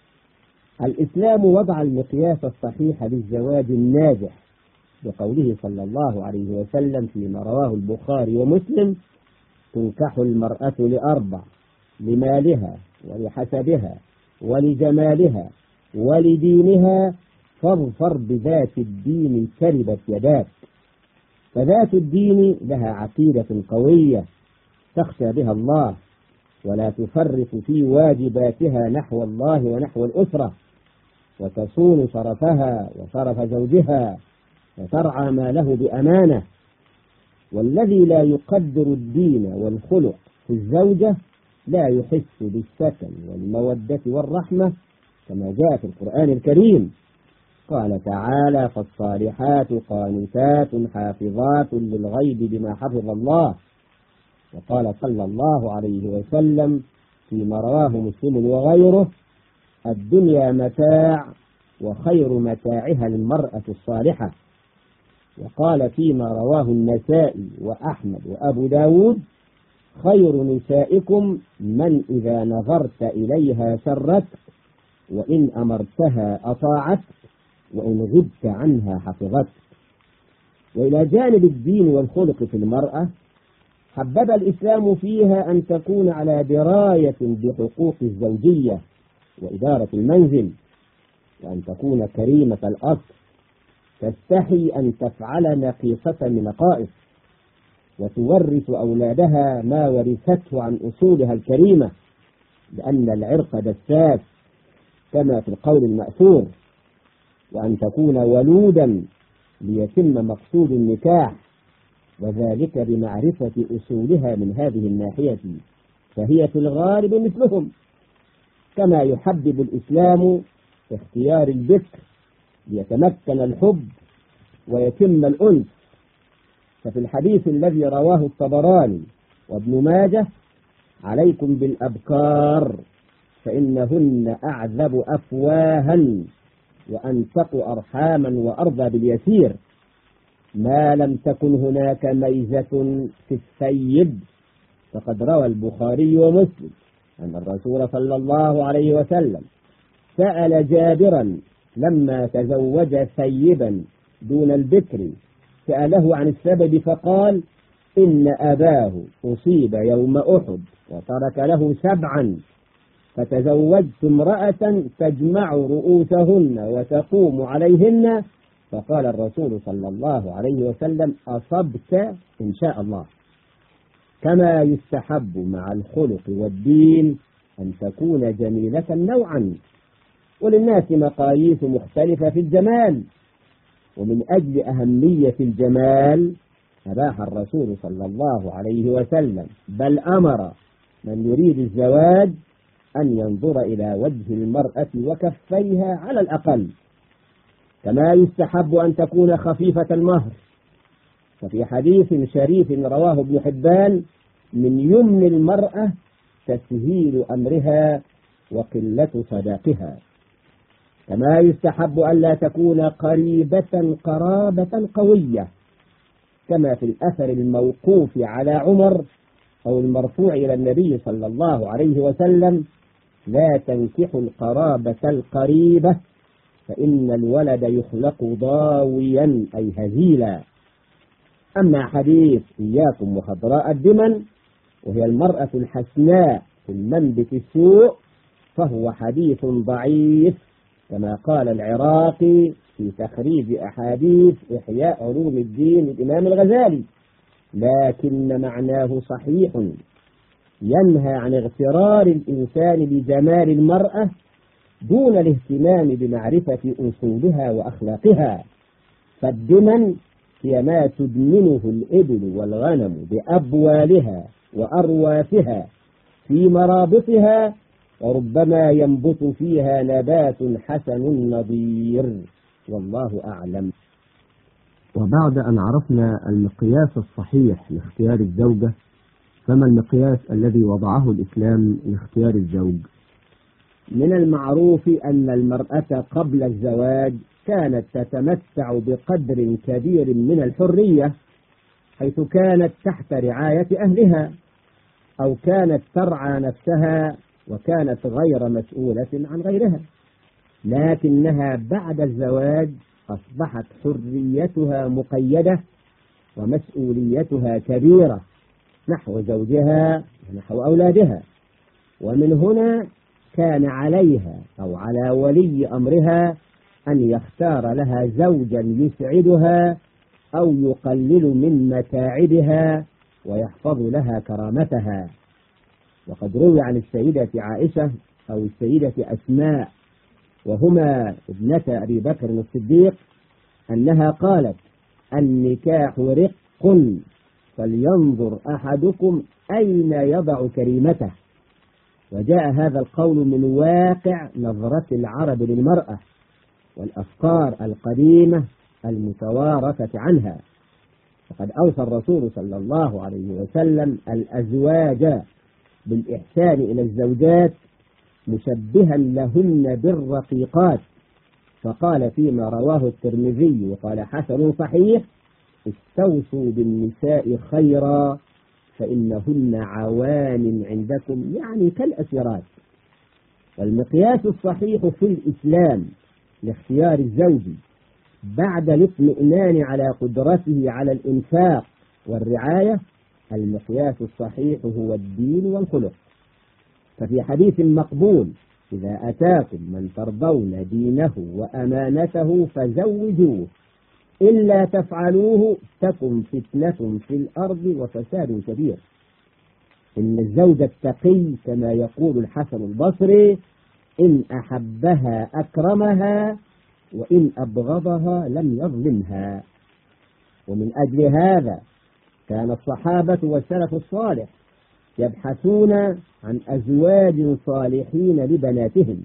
الإسلام وضع المقياس الصحيح للزواج الناجح بقوله صلى الله عليه وسلم فيما رواه البخاري ومسلم: تنكح المرأة لأربع: لمالها ولحسبها ولجمالها ولدينها، فاظفر بذات الدين تربت يداك. فذات الدين لها عقيدة قوية تخشى بها الله ولا تفرط في واجباتها نحو الله ونحو الأسرة، وتصون شرفها وشرف زوجها وترعى ما له بأمانة. والذي لا يقدر الدين والخلق في الزوجة لا يحس بالسكن والمودة والرحمة، كما جاء في القرآن الكريم. قال تعالى: فالصالحات قانتات حافظات للغيب بما حفظ الله. وقال صلى الله عليه وسلم فيما رواه مسلم وغيره: الدنيا متاع وخير متاعها المرأة الصالحة. وقال فيما رواه النسائي وأحمد وأبو داود: خير نسائكم من إذا نظرت إليها سرت، وإن أمرتها أطاعت، وإن غبت عنها حفظت. وإلى جانب الدين والخلق في المرأة، حبب الإسلام فيها أن تكون على دراية بحقوق الزوجية وإدارة المنزل، وأن تكون كريمة الأصل تستحي أن تفعل نقيصة من نقائص، وتورث أولادها ما ورثته عن أصولها الكريمة، لأن العرق دساس كما في القول المأثور. وأن تكون ولودا ليتم مقصود النكاح، وذلك بمعرفة أصولها من هذه الناحية، فهي في الغالب مثلهم. كما يحبب الإسلام في اختيار البكر ليتمكن الحب ويتم الأنس. ففي الحديث الذي رواه الطبراني وابن ماجه: عليكم بالأبكار فإنهن أعذب أفواها وأنفق أرحاما وأرضى باليسير، ما لم تكن هناك ميزة في الثيب. فقد روى البخاري ومسلم أن الرسول صلى الله عليه وسلم سأل جابرا لما تزوج ثيبا دون البكر، سأله عن السبب فقال: إن أباه أصيب يوم أحد وترك له سبعا، فتزوجت امرأة تجمع رؤوسهن وتقوم عليهن. فقال الرسول صلى الله عليه وسلم: أصبت إن شاء الله. كما يستحب مع الخلق والدين أن تكون جميلة نوعا. وللناس مقاييس مختلفة في الجمال، ومن أجل أهمية الجمال أباح الرسول صلى الله عليه وسلم بل أمر من يريد الزواج أن ينظر إلى وجه المرأة وكفيها على الأقل. كما يستحب أن تكون خفيفة المهر. ففي حديث شريف رواه ابن حبان: من يمن المرأة تسهيل أمرها وقلة صداقها. كما يستحب أن لا تكون قريبة قرابة قوية، كما في الأثر الموقوف على عمر أو المرفوع إلى النبي صلى الله عليه وسلم: لا تنكحوا القرابة القريبة فإن الولد يخلق ضاويا أي هزيلا. أما حديث إياكم وخضراء الدمن، وهي المرأة الحسناء في المنبت السوء، فهو حديث ضعيف كما قال العراقي في تخريج أحاديث إحياء علوم الدين الإمام الغزالي، لكن معناه صحيح، ينهى عن اغترار الإنسان بجمال المرأة دون الاهتمام بمعرفة أصولها وأخلاقها، فالدمن هي ما تدمنه الإبل والغنم بأبوالها وأرواثها في مرابطها، وربما ينبت فيها نبات حسن نضير، والله أعلم.
وبعد أن عرفنا المقياس الصحيح لاختيار الزوجة، فما المقياس الذي وضعه الإسلام لاختيار الزوج؟
من المعروف أن المرأة قبل الزواج كانت تتمتع بقدر كبير من الحرية، حيث كانت تحت رعاية أهلها، أو كانت ترعى نفسها وكانت غير مسؤولة عن غيرها، لكنها بعد الزواج أصبحت حريتها مقيدة ومسؤوليتها كبيرة نحو زوجها ونحو أولادها، ومن هنا كان عليها أو على ولي أمرها أن يختار لها زوجا يسعدها أو يقلل من متاعبها ويحفظ لها كرامتها. وقد روي عن السيدة عائشة أو السيدة أسماء وهما ابنتا أبي بكر الصديق أنها قالت: النكاح رق فلينظر أحدكم أين يضع كريمته. وجاء هذا القول من واقع نظرة العرب للمرأة والأفكار القديمة المتوارثة عنها، فقد أوصى الرسول صلى الله عليه وسلم الأزواج بالإحسان إلى الزوجات مشبها لهن بالرقيقات، فقال فيما رواه الترمذي وقال حسن صحيح: استوصوا بالنساء خيرا فإنهن عوان عندكم، يعني كالأسيرات. والمقياس الصحيح في الإسلام لاختيار الزوج بعد الاطمئنان على قدرته على الإنفاق والرعاية، المقياس الصحيح هو الدين والخلق. ففي حديث مقبول: إذا أتاكم من ترضون دينه وأمانته فزوجوه، إلا تفعلوه تكن فتنة في الأرض وفساد كبير. إن الزوج التقي كما يقول الحسن البصري: إن أحبها أكرمها وإن أبغضها لم يظلمها. ومن أجل هذا كان الصحابة والسلف الصالح يبحثون عن أزواج صالحين لبناتهم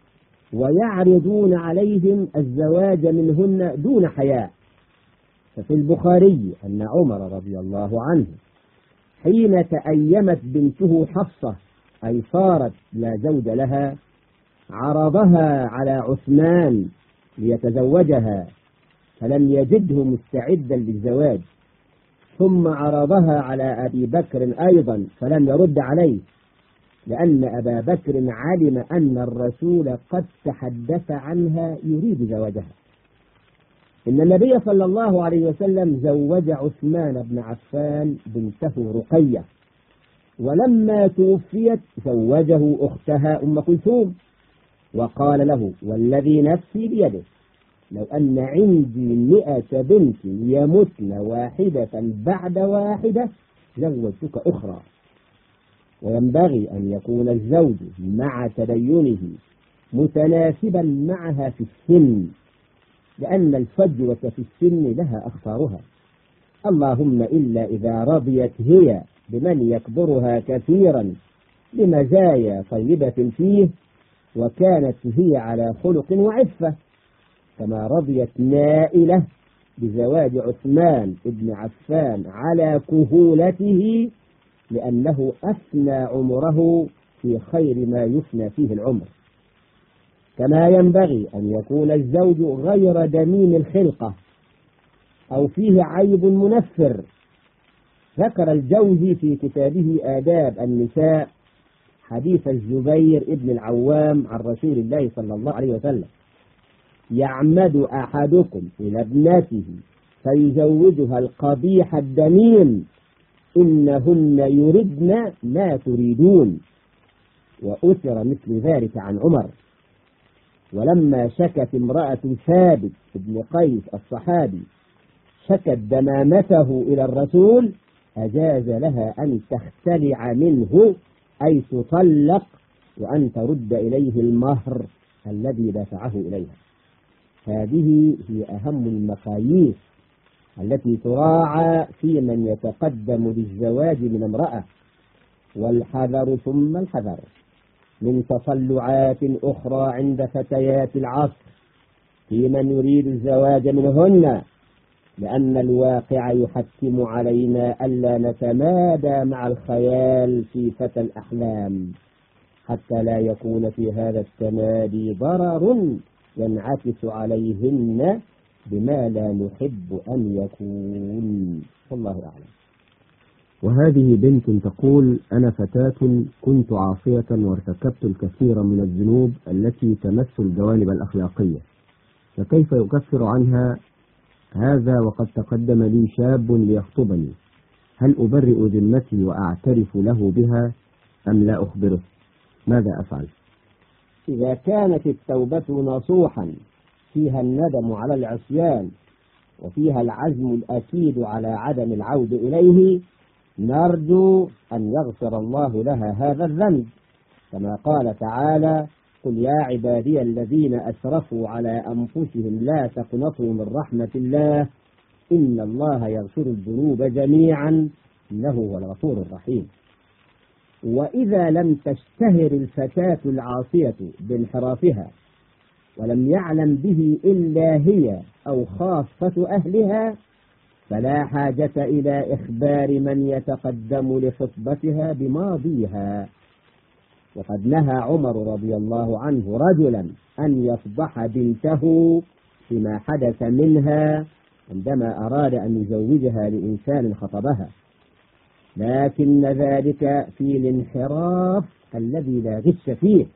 ويعرضون عليهم الزواج منهن دون حياء. ففي البخاري أن عمر رضي الله عنه حين تأيمت بنته حفصة أي صارت لا زوج لها عرضها على عثمان ليتزوجها فلم يجده مستعدا للزواج، ثم عرضها على أبي بكر أيضا فلم يرد عليه، لأن أبا بكر علم أن الرسول قد تحدث عنها يريد زواجها. إن النبي صلى الله عليه وسلم زوج عثمان بن عفان بنته رقية، ولما توفيت زوجه أختها أم كلثوم، وقال له: والذي نفسي بيده لو أن عندي مئة بنت يمتن واحدة بعد واحدة زوجتك أخرى. وينبغي أن يكون الزوج مع تدينه متناسبا معها في السن، لأن الفجوة في السن لها أخطارها، اللهم إلا إذا رضيت هي بمن يكبرها كثيرا لمزايا طيبة فيه وكانت هي على خلق وعفة، كما رضيت نائلة بزواج عثمان بن عفان على كهولته لأنه أفنى عمره في خير ما يفنى فيه العمر. كما ينبغي أن يكون الزوج غير دميم الخلقة أو فيه عيب منفر. ذكر الجوزي في كتابه آداب النساء حديث الزبير ابن العوام عن رسول الله صلى الله عليه وسلم: يعمد أحدكم إلى ابنته فيزوجها القبيح الدميم إنهن يردن ما تريدون. وأثر مثل ذلك عن عمر. ولما شكت امرأة ثابت بن قيس الصحابي شكت دمامته إلى الرسول أجاز لها أن تختلع منه أي تطلق وأن ترد إليه المهر الذي دفعه إليها. هذه هي أهم المقاييس التي تراعى في من يتقدم للزواج من امرأة، والحذر ثم الحذر من تطلعات أخرى عند فتيات العصر في من يريد الزواج منهن، لأن الواقع يحتم علينا ألا نتمادى مع الخيال في فتى الأحلام حتى لا يكون في هذا التمادي ضرر ينعكس عليهن بما لا نحب أن يكون. والله أعلم.
وهذه بنت تقول: أنا فتاة كنت عاصية وارتكبت الكثير من الذنوب التي تمس الجوانب الأخلاقية، فكيف يكفر عنها هذا وقد تقدم لي شاب ليخطبني؟ هل أبرئ ذمتي وأعترف له بها أم لا أخبره؟ ماذا أفعل؟
إذا كانت التوبة نصوحا فيها الندم على العصيان وفيها العزم الأكيد على عدم العود إليه، نرجو أن يغفر الله لها هذا الذنب، كما قال تعالى: قل يا عبادي الذين أسرفوا على أنفسهم لا تقنطوا من رحمة الله إن الله يغفر الذنوب جميعا إنه هو الغفور الرحيم. وإذا لم تشتهر الفتاة العاصية بانحرافها ولم يعلم به إلا هي أو خاصة أهلها، فلا حاجة إلى إخبار من يتقدم لخطبتها بماضيها. وقد نهى عمر رضي الله عنه رجلا أن يفضح بنته فيما حدث منها عندما أراد أن يزوجها لإنسان خطبها، لكن ذلك في الانحراف الذي لا غش فيه،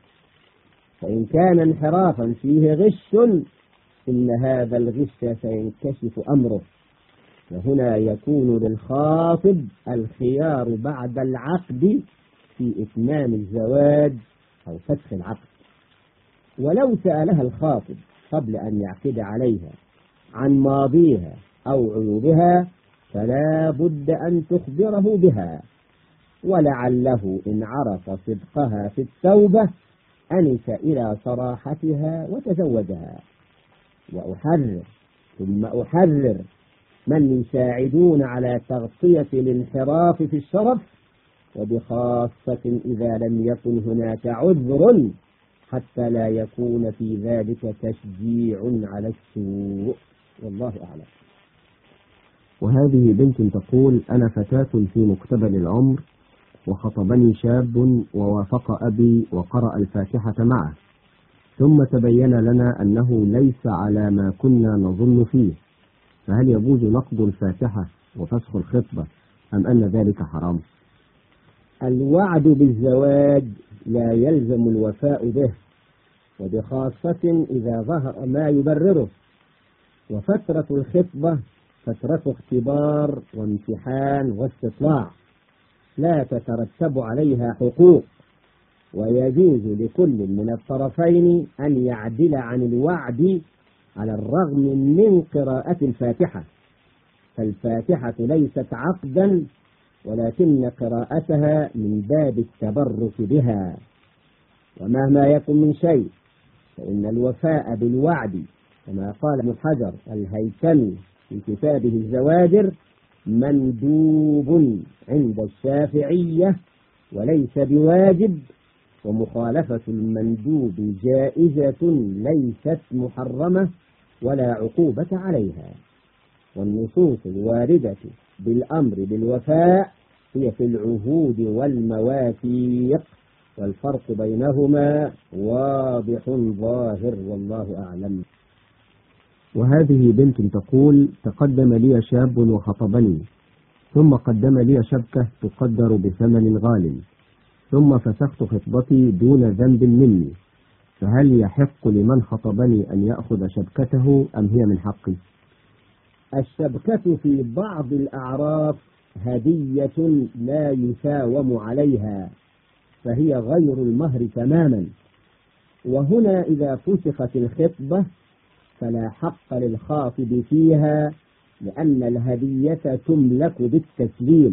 فإن كان انحرافا فيه غش إن هذا الغش سينكشف أمره، وهنا يكون للخاطب الخيار بعد العقد في إتمام الزواج أو فسخ العقد. ولو سألها الخاطب قبل أن يعقد عليها عن ماضيها أو عيوبها فلا بد أن تخبره بها، ولعله إن عرف صدقها في التوبة أنس إلى صراحتها وتزوجها. وأحرر ثم أحرر من يساعدون على تغطية الانحراف في الشرف، وبخاصة إذا لم يكن هناك عذر حتى لا يكون في ذلك تشجيع على السوء. والله أعلم.
وهذه بنت تقول: أنا فتاة في مقتبل العمر وخطبني شاب ووافق أبي وقرأ الفاتحة معه، ثم تبين لنا أنه ليس على ما كنا نظن فيه، فهل يجوز نقض الفاتحة وفسخ الخطبة أم أن ذلك حرام؟
الوعد بالزواج لا يلزم الوفاء به، وبخاصة إذا ظهر ما يبرره، وفترة الخطبة فترة اختبار وامتحان واستطلاع لا تترتب عليها حقوق، ويجوز لكل من الطرفين أن يعدل عن الوعد على الرغم من قراءة الفاتحة، فالفاتحة ليست عقدا ولكن قراءتها من باب التبرك بها. ومهما يكن من شيء فإن الوفاء بالوعد كما قال ابن حجر الهيثمي في كتابه الزواجر مندوب عند الشافعية وليس بواجب، ومخالفة المندوب جائزة ليست محرمة ولا عقوبة عليها. والنصوص الواردة بالأمر بالوفاء هي في العهود والمواثيق، والفرق بينهما واضح ظاهر والله أعلم.
وهذه بنت تقول: تقدم لي شاب وخطبني، ثم قدم لي شبكة تقدر بثمن غال، ثم فسخت خطبتي دون ذنب مني، فهل يحق لمن خطبني أن يأخذ شبكته أم هي من حقي؟
الشبكة في بعض الأعراف هدية لا يساوم عليها، فهي غير المهر تماما، وهنا إذا فسخت الخطبة فلا حق للخاطب فيها، لأن الهدية تملك بالتسليم.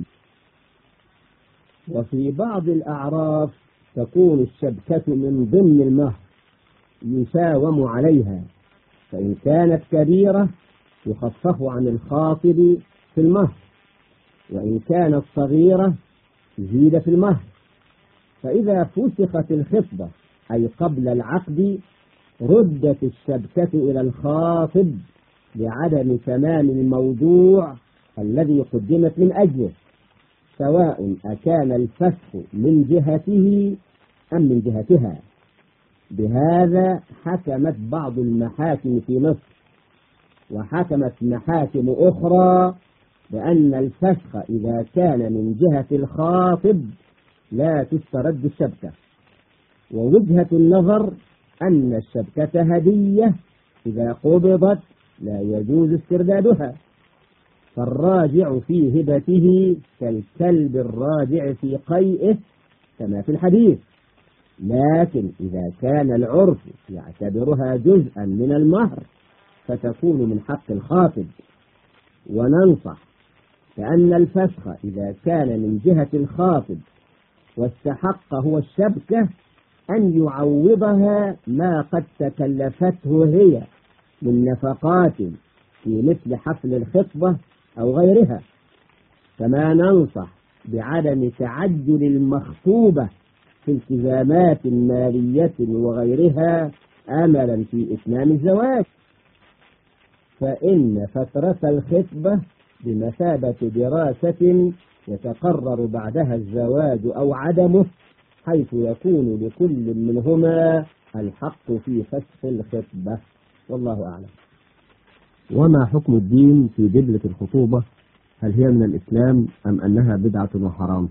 وفي بعض الأعراف تكون الشبكة من ضمن المهر يساوم عليها، فإن كانت كبيرة يخفف عن الخاطب في المهر، وإن كانت صغيرة زيد في المهر. فإذا فسخت الخطبة أي قبل العقد ردت الشبكة إلى الخاطب لعدم تمام الموضوع الذي قدمت من أجله، سواء أكان الفسخ من جهته أم من جهتها. بهذا حكمت بعض المحاكم في مصر، وحكمت محاكم أخرى بأن الفسخ إذا كان من جهة الخاطب لا تسترد الشبكة، ووجهة النظر أن الشبكة هدية إذا قبضت لا يجوز استردادها، فالراجع في هبته كالكلب الراجع في قيئه كما في الحديث. لكن إذا كان العرف يعتبرها جزءا من المهر فتكون من حق الخاطب. وننصح بأن الفسخ إذا كان من جهة الخاطب واستحق هو الشبكة أن يعوضها ما قد تكلفته هي من نفقات في مثل حفل الخطبة أو غيرها. كما ننصح بعدم تعجل المخطوبة في التزامات مالية وغيرها أملا في إتمام الزواج، فإن فترة الخطبة بمثابة دراسة يتقرر بعدها الزواج أو عدمه، حيث يكون لكل منهما الحق في فسخ الخطبة، والله أعلم.
وما حكم الدين في دبلة الخطوبة؟ هل هي من الإسلام أم أنها بدعة وحرام؟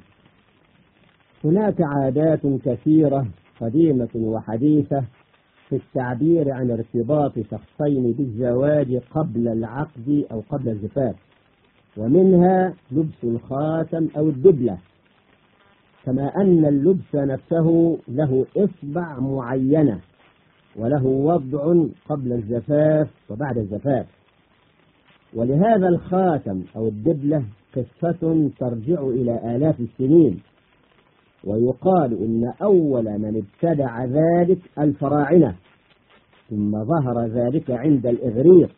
هناك عادات كثيرة قديمة وحديثة في التعبير عن ارتباط شخصين بالزواج قبل العقد أو قبل الزفاف، ومنها لبس الخاتم أو الدبلة، كما أن اللبس نفسه له إصبع معينة وله وضع قبل الزفاف وبعد الزفاف. ولهذا الخاتم أو الدبلة قصة ترجع إلى آلاف السنين، ويقال إن أول من ابتدع ذلك الفراعنة، ثم ظهر ذلك عند الإغريق.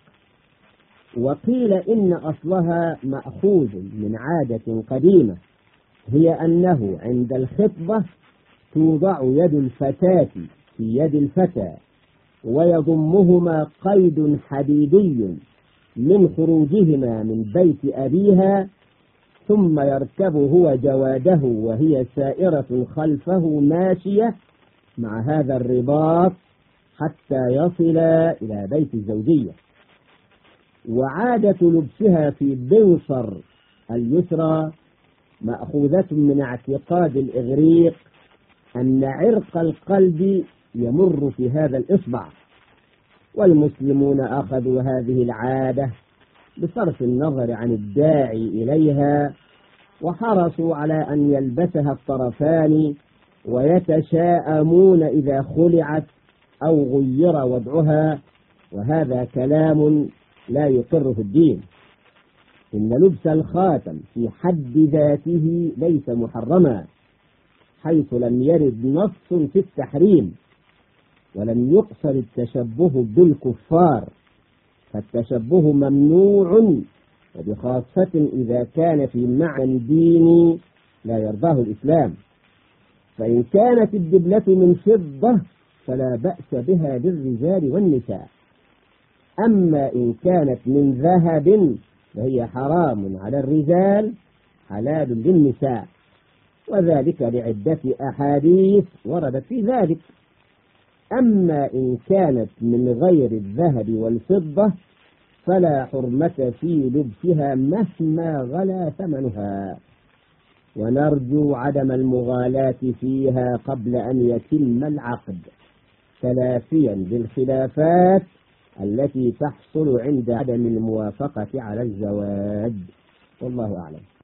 وقيل إن أصلها مأخوذ من عادة قديمة، هي أنه عند الخطبة توضع يد الفتاة في يد الفتى ويضمهما قيد حديدي من خروجهما من بيت أبيها، ثم يركب هو جواده وهي سائرة خلفه ماشية مع هذا الرباط حتى يصل إلى بيت الزوجية. وعادة لبسها في بنصر اليسرى مأخوذة من اعتقاد الإغريق أن عرق القلب يمر في هذا الإصبع، والمسلمون أخذوا هذه العادة بصرف النظر عن الداعي إليها، وحرصوا على أن يلبسها الطرفان ويتشاءمون إذا خلعت أو غير وضعها، وهذا كلام لا يقره الدين. إن لبس الخاتم في حد ذاته ليس محرما، حيث لم يرد نص في التحريم، ولم يقصد التشبه بالكفار، فالتشبه ممنوع، وبخاصة إذا كان في معنى ديني لا يرضاه الإسلام. فإن كانت الدبلة من فضة فلا بأس بها للرجال والنساء، أما إن كانت من ذهب فهي حرام على الرجال حلال للنساء، وذلك لعدة أحاديث وردت في ذلك. أما إن كانت من غير الذهب والفضة فلا حرمة في لبسها مهما غلا ثمنها، ونرجو عدم المغالاة فيها قبل أن يتم العقد، تلافيا للخلافات التي تحصل عند عدم الموافقة على الزواج، والله أعلم.